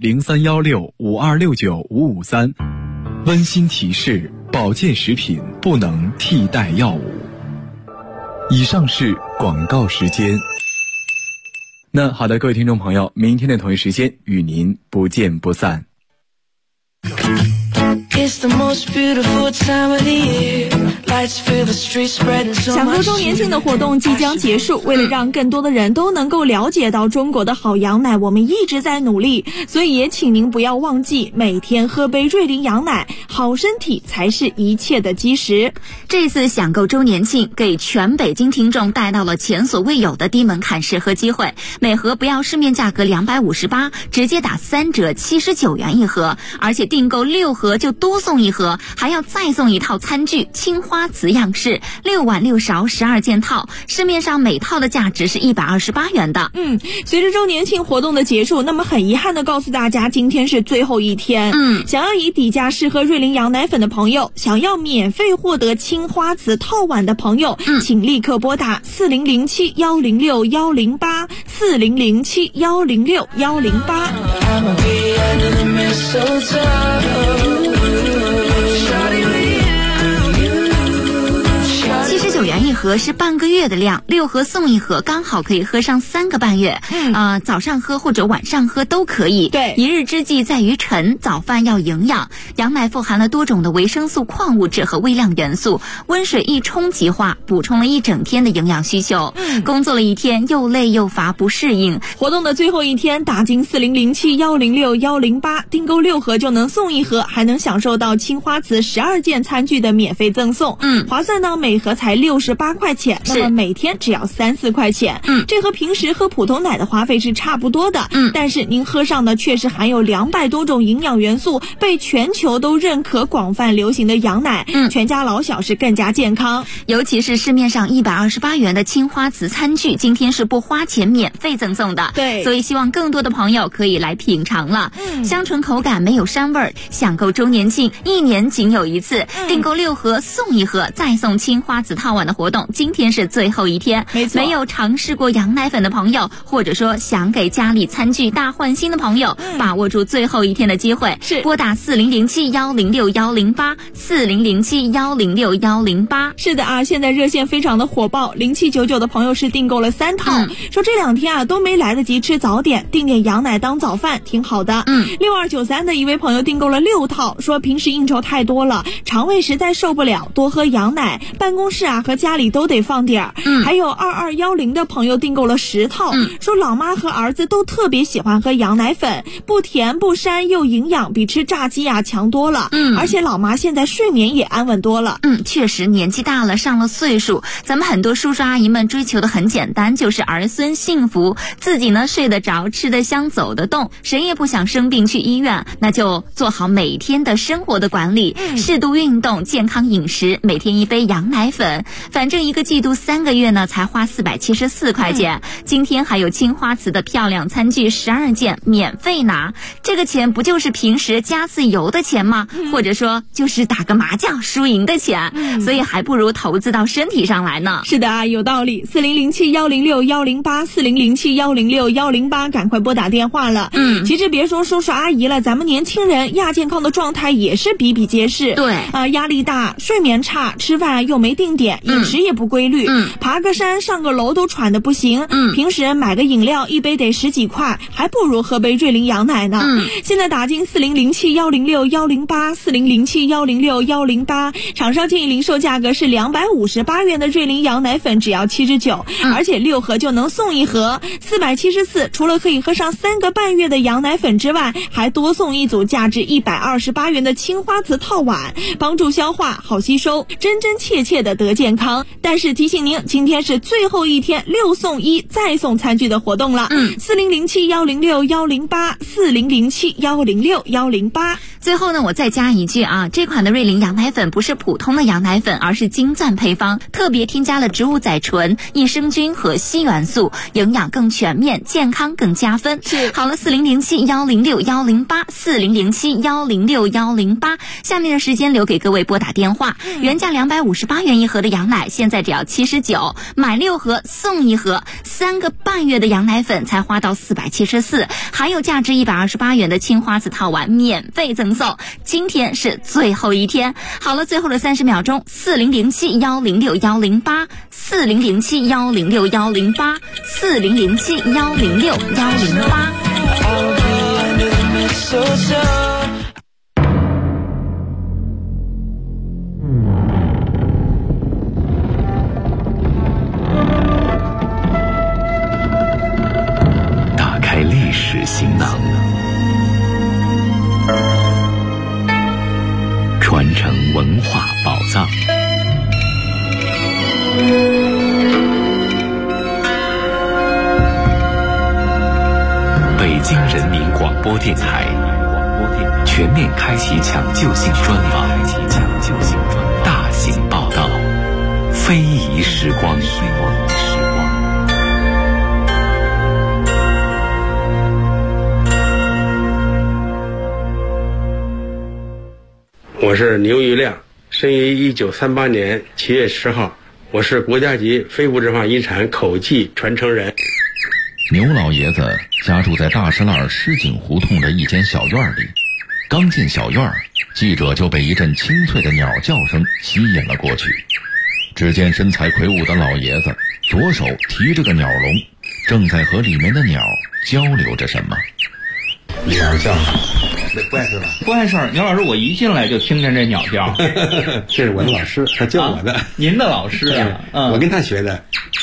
[SPEAKER 2] 031652695553。温馨提示：保健食品不能替代药物。以上是广告时间。那好的，各位听众朋友，明天的同一时间与您不见不散。
[SPEAKER 5] It's the most beautiful time of the year. 抢购周年庆的活动即将结束，为了让更多的人都能够了解到中国的好羊奶，我们一直在努力，所以也请您不要忘记每天喝杯瑞麟羊奶，好身体才是一切的基石。
[SPEAKER 3] 这次享购周年庆给全北京听众带到了前所未有的低门槛试喝机会，每盒不要市面价格258，直接打3折，79元一盒，而且订购6盒就多送1盒，还要再送一套餐具，青花瓷样式，6碗6勺12件套，市面上每套的价值是128元的。
[SPEAKER 5] 随着周年庆活动的结束，那么很遗憾的告诉大家，今天是最后一天。想要以底价试喝瑞麟羊奶粉的朋友，想要免费获得青花瓷套碗的朋友，请立刻拨打4007106108 4007106108。79元一盒是半个月的量，6盒送1盒，刚好可以喝上3个半月。早上喝或者晚上喝都可以。 对，
[SPEAKER 3] 一日之计在于晨，早饭要营养。羊奶富含了多种的维生素、矿物质和微量元素，温水一冲即化，补充了一整天的营养需求。工作了一天又累又乏不适应。
[SPEAKER 5] 活动的最后一天，打进4007106108，订购6盒就能送1盒，还能享受到青花瓷12件餐具的免费赠送。划算呢，每盒才68块钱，那么每天只要3-4块钱。这和平时喝普通奶的花费是差不多的。但是您喝上的却是含有200多种营养元素，被全球都认可、广泛流行的羊奶，全家老小是更加健康。
[SPEAKER 3] 尤其是市面上128元的青花瓷餐具，今天是不花钱免费赠送的。
[SPEAKER 5] 对，
[SPEAKER 3] 所以希望更多的朋友可以来品尝了。香醇口感，没有膻味儿。享购周年庆1年仅有一次，订购6盒送1盒，再送青花瓷套碗的活动，今天是最后一天。
[SPEAKER 5] 没错，
[SPEAKER 3] 没有尝试过羊奶粉的朋友，或者说想给家里餐具大换新的朋友，把握住最后一天的机会，
[SPEAKER 5] 是
[SPEAKER 3] 拨打4007106108 4007106108。
[SPEAKER 5] 是的啊，现在热线非常的火爆，0799的朋友是订购了3套，说这2天啊都没来得及吃早点，订点羊奶当早饭挺好的。6293的一位朋友订购了6套，说平时应酬太多了，肠胃实在受不了，多喝羊奶，办公室啊和家里都得放点儿。还有2210的朋友订购了10套，说老妈和儿子都特别喜欢喝羊奶粉，不甜不膻又营养，比吃炸鸡啊强多了。而且老妈现在睡眠也安稳多了。
[SPEAKER 3] 确实年纪大了，上了岁数，咱们很多叔叔阿姨们追求的很简单，就是儿孙幸福，自己呢睡得着，吃得香，走得动，谁也不想生病去医院，那就做好每天的生活的管理，适度运动，健康饮食，每天1杯羊奶粉，反正1个季度3个月呢才花474块钱。今天还有青花瓷的漂亮餐具12件免费拿，这个钱不就是平时加次油的钱吗？或者说就是打个麻将输赢的钱，所以还不如投资到身体上来呢。
[SPEAKER 5] 是的啊，有道理。4007106108 4007106108，赶快拨打电话了。其实别说叔叔阿姨了，咱们年轻人亚健康的状态也是比比皆是。
[SPEAKER 3] 对
[SPEAKER 5] 啊，压力大，睡眠差，吃饭又没定点，饮食也不规律，爬个山上个楼都喘得不行。平时买个饮料1杯得10几块，还不如喝杯瑞麟羊奶呢。现在打进4007106108 4007106108，厂商建议零售价格是258元的瑞麟羊奶粉只要79，而且6盒就能送1盒，474。除了可以喝上3个半月的羊奶粉之外，还多送1组价值128元的青花瓷套碗，帮助消化，好吸收，真真切切的得健康。但是提醒您，今天是最后一天6送1再送餐具的活动了。4007106108 4007106108。
[SPEAKER 3] 最后呢，我再加一句啊，这款的瑞麟羊奶粉不是普通的羊奶粉，而是金钻配方，特别添加了植物甾醇、益生菌和硒元素，营养更全面，健康更加分。
[SPEAKER 5] 是，
[SPEAKER 3] 好了，4007106108 4007106108，下面的时间留给各位拨打电话。原价258元一盒的羊奶，现在只要79，买6盒送1盒，3个半月的羊奶粉才花到474，还有价值128元的青花瓷套碗免费赠送。今天是最后一天。好了，最后的30秒钟，4007106108 4007106108 4007106108。
[SPEAKER 1] 播电台全面开启抢救性专访，大型报道，非遗时光。
[SPEAKER 6] 我是牛玉亮，生于1938年7月10号，我是国家级非物质文化遗产口技传承人。
[SPEAKER 7] 牛老爷子家住在大石栏石井胡同的一间小院里，刚进小院，记者就被一阵清脆的鸟叫声吸引了过去。只见身材魁梧的老爷子左手提着个鸟笼，正在和里面的鸟交流着什么。
[SPEAKER 6] 鸟叫，那不碍事吧？
[SPEAKER 8] 不碍事。牛老师，我一进来就听见这鸟叫。
[SPEAKER 6] 这是我的老师，他教我的。
[SPEAKER 8] 您的老师啊？
[SPEAKER 6] 我跟他学的。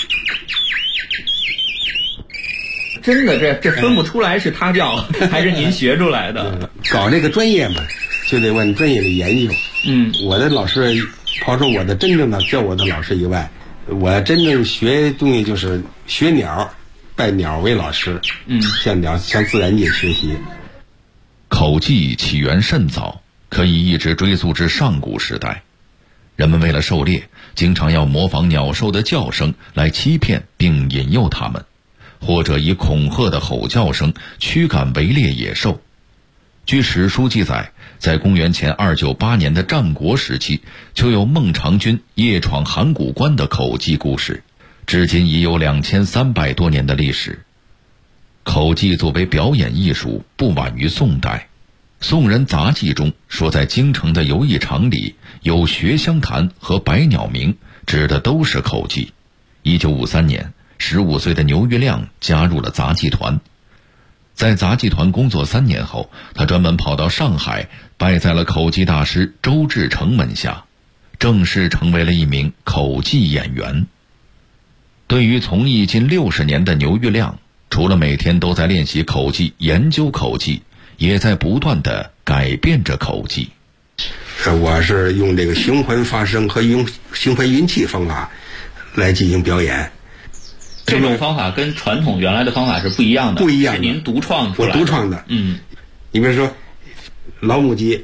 [SPEAKER 8] 真的，这分不出来是他叫还是您学出来的。
[SPEAKER 6] 搞这个专业嘛，就得往专业里研究。我的老师，抛出我的真正的教我的老师以外，我真正学东西就是学鸟，拜鸟为老师。向自然界学习。
[SPEAKER 7] 口技起源甚早，可以一直追溯至上古时代。人们为了狩猎，经常要模仿鸟兽的叫声来欺骗并引诱它们，或者以恐吓的吼叫声驱赶围猎野兽。据史书记载，在公元前298年的战国时期，就有孟尝君夜闯函谷关的口技故事，至今已有2300多年的历史。口技作为表演艺术，不晚于宋代。宋人杂记中说，在京城的游艺场里有学香坛和百鸟鸣，指的都是口技。1953年，15岁的牛玉亮加入了杂技团。在杂技团工作3年后，他专门跑到上海，拜在了口技大师周志成门下，正式成为了一名口技演员。对于从艺近60年的牛玉亮，除了每天都在练习口技、研究口技，也在不断地改变着口技。
[SPEAKER 6] 我是用这个循环发声和用循环运气方法来进行表演。
[SPEAKER 8] 这种方法跟传统原来的方法是不一样的。
[SPEAKER 6] 不一样的。
[SPEAKER 8] 是您独创出来的。
[SPEAKER 6] 我独创的。你比如说老母鸡，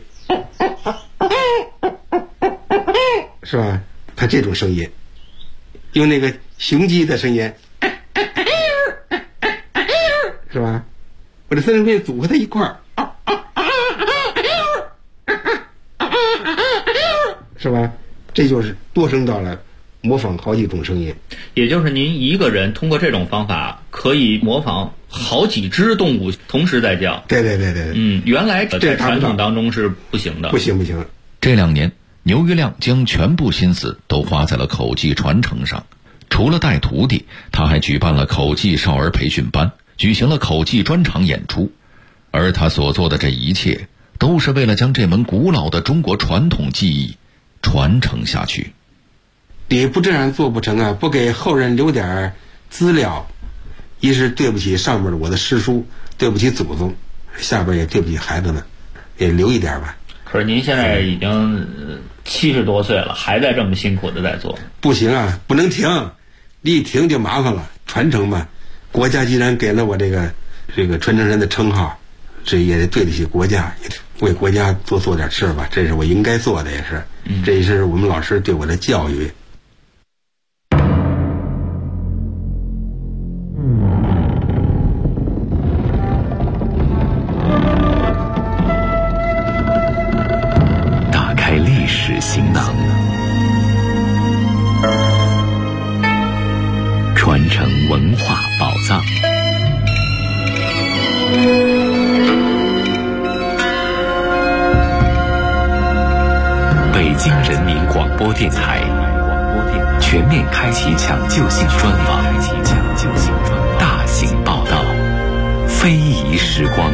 [SPEAKER 6] 是吧？它这种声音，用那个雄鸡的声音，是吧？我这3种声音组合在一块儿，是吧？这就是多声道了，模仿好几种声音。
[SPEAKER 8] 也就是您一个人通过这种方法可以模仿好几只动物同时在叫。
[SPEAKER 6] 对。
[SPEAKER 8] 原来在传统当中是不行的。
[SPEAKER 6] 不行。
[SPEAKER 7] 这2年，牛玉亮将全部心思都花在了口技传承上。除了带徒弟，他还举办了口技少儿培训班，举行了口技专场演出。而他所做的这一切，都是为了将这门古老的中国传统技艺传承下去。
[SPEAKER 6] 你不这样做不成啊！不给后人留点资料，一是对不起上面的我的师叔，对不起祖宗，下边也对不起孩子们，也留一点吧。
[SPEAKER 8] 可是您现在已经70多岁了，还在这么辛苦的在做。
[SPEAKER 6] 不行啊，不能停，你一停就麻烦了。传承嘛，国家既然给了我这个传承人的称号，这也得对得起国家，也为国家做点事吧，这是我应该做的，也是，这也是我们老师对我的教育。
[SPEAKER 1] 打开历史行囊，传承文化宝藏。北京人民广播电台全面开启抢救性专访，大型报道，非遗时光。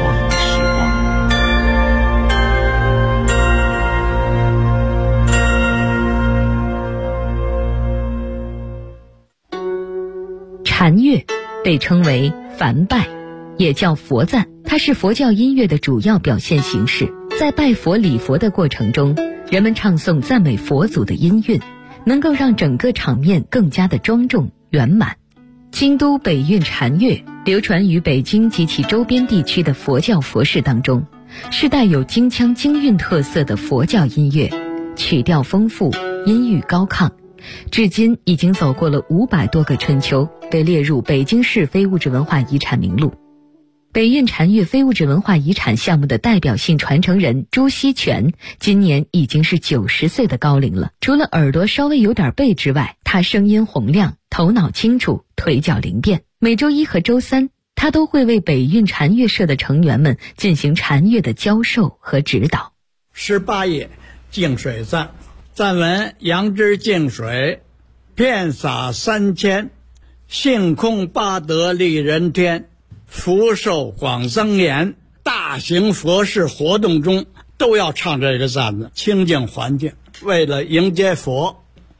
[SPEAKER 9] 禅乐被称为梵拜，也叫佛赞，它是佛教音乐的主要表现形式。在拜佛礼佛的过程中，人们唱诵赞美佛祖的音韵，能够让整个场面更加的庄重圆满。京都北运禅乐流传于北京及其周边地区的佛教佛事当中，是带有京腔京韵特色的佛教音乐，曲调丰富，音域高亢，至今已经走过了500多个春秋，被列入北京市非物质文化遗产名录。北韵禅乐非物质文化遗产项目的代表性传承人朱锡全，今年已经是90岁的高龄了。除了耳朵稍微有点背之外，他声音洪亮，头脑清楚，腿脚灵便。每周一和周三，他都会为北韵禅乐社的成员们进行禅乐的教授和指导。
[SPEAKER 10] 18页净水赞，赞文：杨枝净水，遍洒3000，性空八德利人天，福寿广增延。大型佛事活动中都要唱这个赞子，清净环境，为了迎接佛。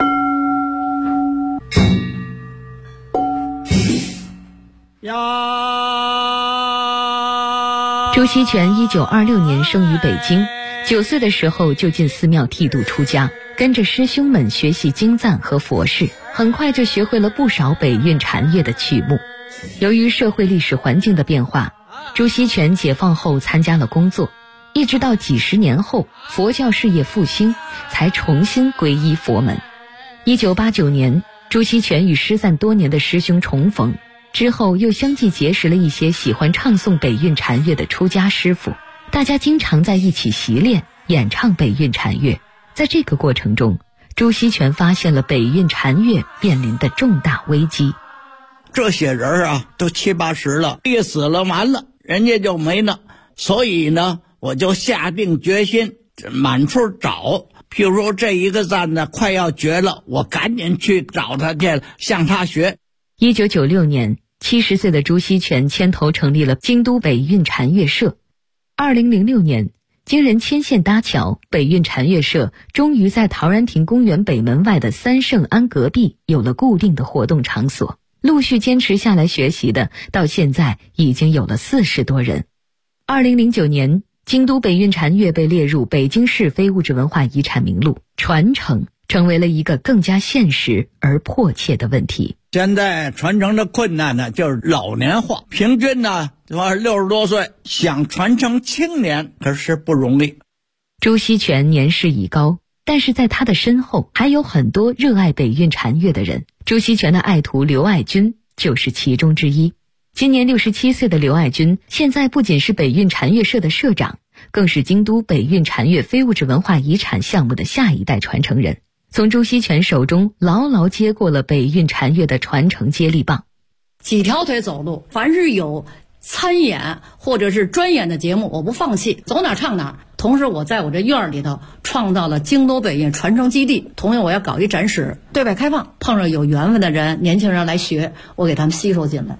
[SPEAKER 9] 朱锡全1926年生于北京，9岁的时候就进寺庙剃度出家，跟着师兄们学习经赞和佛事，很快就学会了不少北韵禅乐的曲目。由于社会历史环境的变化，朱锡全解放后参加了工作，一直到几十年后佛教事业复兴，才重新皈依佛门。1989年，朱锡全与失散多年的师兄重逢，之后又相继结识了一些喜欢唱诵北韵禅乐的出家师傅，大家经常在一起习练演唱北韵禅乐。在这个过程中，朱锡全发现了北韵禅乐面临的重大危机。
[SPEAKER 10] 这些人啊，都70、80了，一死了完了，人家就没了。所以呢，我就下定决心满处找。譬如说这一个赞呢快要绝了，我赶紧去找他去，向他学。
[SPEAKER 9] 1996年，70岁的朱锡全牵头成立了京都北韵禅乐社。2006年，经人牵线搭桥，北韵禅乐社终于在陶然亭公园北门外的三圣庵隔壁有了固定的活动场所。陆续坚持下来学习的，到现在已经有了40多人。2009年，京都北韵禅乐被列入北京市非物质文化遗产名录，传承成为了一个更加现实而迫切的问题。
[SPEAKER 10] 现在传承的困难呢，就是老年化，平均呢60多岁，想传承青年可是不容易。
[SPEAKER 9] 朱锡全年事已高，但是在他的身后还有很多热爱北韵禅乐的人。朱锡全的爱徒刘爱军就是其中之一。今年67岁的刘爱军，现在不仅是北韵禅乐社的社长，更是京都北韵禅乐非物质文化遗产项目的下一代传承人，从朱锡全手中牢牢接过了北韵禅乐的传承接力棒。
[SPEAKER 11] 几条腿走路，凡是有参演或者是专演的节目，我不放弃，走哪唱哪。同时我在我这院里头创造了京都北韵传承基地，同样我要搞一展示，对外开放，碰上有缘分的人，年轻人来学，我给他们吸收进来。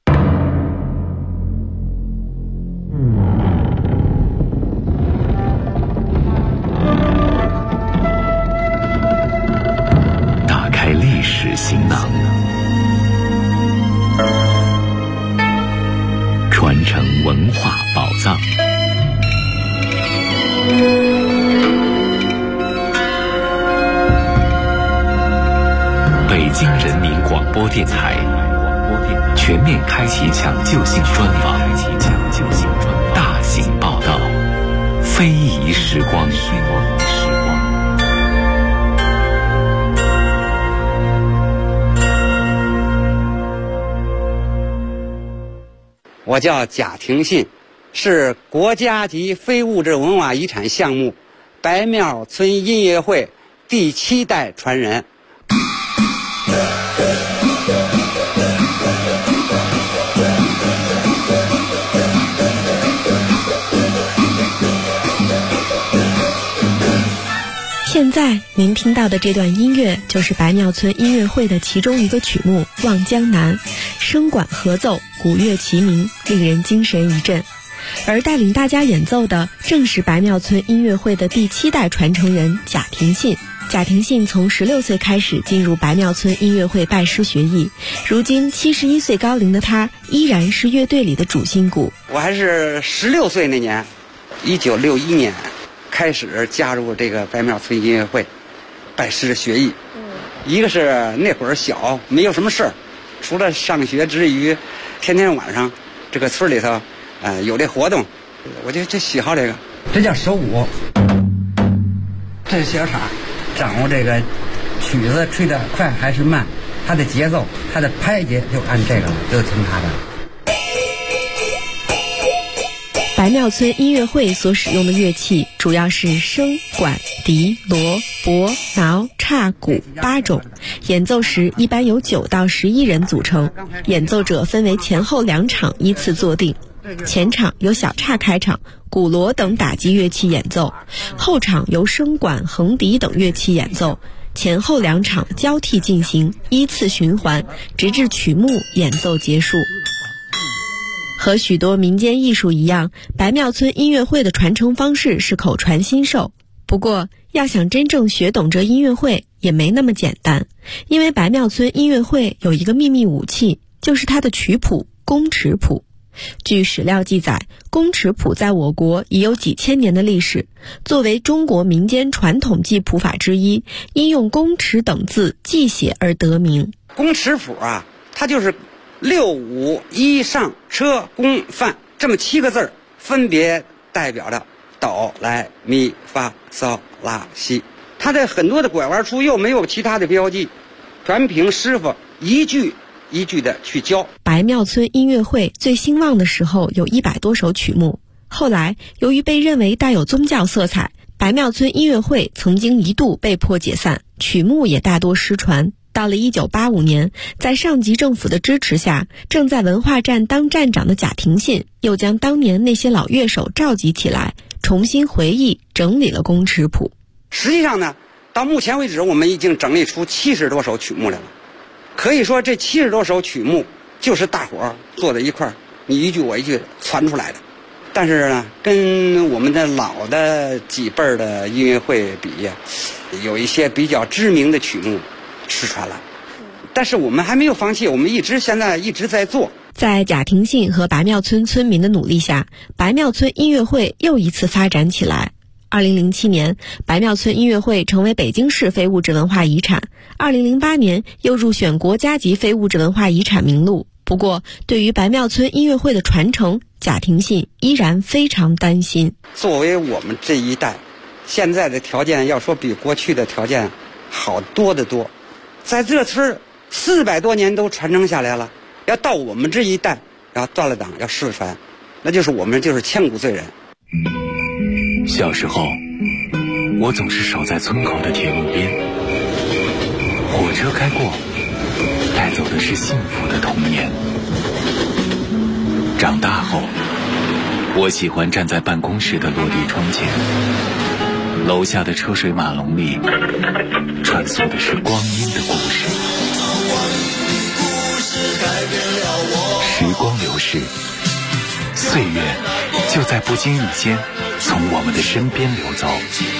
[SPEAKER 1] 打开历史行囊，传承文化宝藏。北京人民广播电台全面开启抢救性专访，大型报道，非遗时光。
[SPEAKER 12] 我叫贾廷信，是国家级非物质文化遗产项目白庙村音乐会第7代传人。
[SPEAKER 13] 现在您听到的这段音乐就是白庙村音乐会的其中一个曲目《望江南》，声管合奏，鼓乐齐鸣，令人精神一振。而带领大家演奏的正是白庙村音乐会的第7代传承人贾廷信。贾廷信从16岁开始进入白庙村音乐会拜师学艺，如今71岁高龄的他依然是乐队里的主心骨。
[SPEAKER 12] 我还是16岁那年，1961年开始加入这个白庙村音乐会拜师学艺。一个是那会儿小，没有什么事儿，除了上学之余天天晚上这个村里头有这活动，我就喜好这个，这叫手鼓。这是小叉，掌握这个曲子吹得快还是慢，它的节奏，它的拍节就按这个了，就听它的。
[SPEAKER 13] 白庙村音乐会所使用的乐器主要是笙、管、笛、锣、钹、挠、叉、鼓8种，演奏时一般由9到11人组成，演奏者分为前后2场依次坐定。前场由小叉开场，鼓锣等打击乐器演奏，后场由笙管、横笛等乐器演奏，前后2场交替进行，依次循环，直至曲目演奏结束。和许多民间艺术一样，白庙村音乐会的传承方式是口传心授。不过，要想真正学懂这音乐会也没那么简单，因为白庙村音乐会有一个秘密武器，就是它的曲谱宫尺谱。据史料记载，宫尺谱在我国已有几千年的历史，作为中国民间传统记谱法之一，因用宫尺等字记写而得名。
[SPEAKER 12] 宫尺谱啊，它就是6、5、1上车宫范这么7个字，分别代表着哆来咪发嗦拉西。它的很多的拐弯处又没有其他的标记，全凭师傅一句一句的去教。
[SPEAKER 13] 白庙村音乐会最兴旺的时候有100多首曲目，后来由于被认为带有宗教色彩，白庙村音乐会曾经一度被迫解散，曲目也大多失传。到了1985年，在上级政府的支持下，正在文化站当站长的贾廷信又将当年那些老乐手召集起来，重新回忆整理了宫尺谱。
[SPEAKER 12] 实际上呢，到目前为止我们已经整理出70多首曲目来了。可以说这70多首曲目就是大伙儿坐在一块儿，你一句我一句传出来的。但是呢，跟我们的老的几辈儿的音乐会比呀，有一些比较知名的曲目失传了。但是我们还没有放弃，我们现在一直在做。
[SPEAKER 13] 在贾廷信和白庙村村民的努力下，白庙村音乐会又一次发展起来。2007年，白庙村音乐会成为北京市非物质文化遗产。2008年又入选国家级非物质文化遗产名录。不过，对于白庙村音乐会的传承，贾廷信依然非常担心。
[SPEAKER 12] 作为我们这一代，现在的条件要说比过去的条件好多得多。在这村400多年都传承下来了，要到我们这一代要断了档要失传，那就是我们就是千古罪人。
[SPEAKER 1] 小时候，我总是守在村口的铁路边，火车开过，带走的是幸福的童年。长大后，我喜欢站在办公室的落地窗前，楼下的车水马龙里穿梭的是光阴的故事。时光流逝，岁月就在不经意间从我们的身边流走。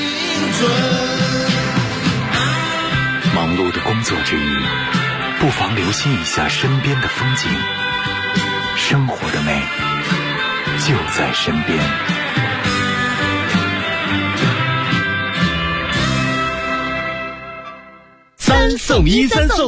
[SPEAKER 1] 忙碌的工作之余，不妨留心一下身边的风景，生活的美就在身边。
[SPEAKER 2] 3送1，3送